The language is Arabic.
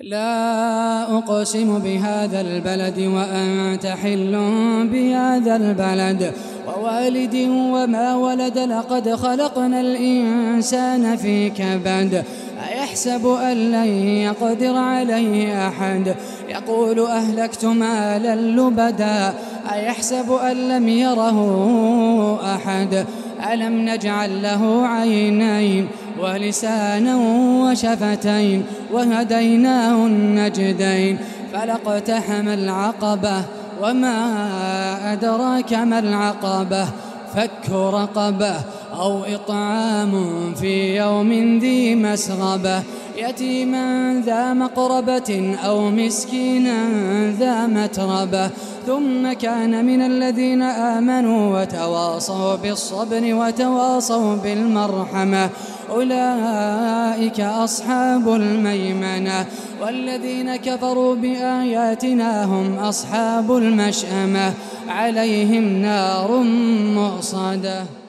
لا أقسم بهذا البلد وأنت حل بهذا البلد ووالد وما ولد لقد خلقنا الإنسان في كبد أيحسب أن لن يقدر عليه أحد يقول أهلكت مالا لبدا أيحسب أن لم يره أحد ألم نجعل له عينين ولسانا وشفتين وهديناه النجدين فلاقتحم العقبة وما أدراك ما العقبة فك رقبة أو إطعام في يوم ذي مسغبة يتيما ذا مقربة أو مسكينا ذا متربة ثم كان من الذين آمنوا وتواصوا بالصبر وتواصوا بالمرحمة أولئك أصحاب الميمنة والذين كفروا بآياتنا هم أصحاب المشأمة عليهم نار مؤصدة.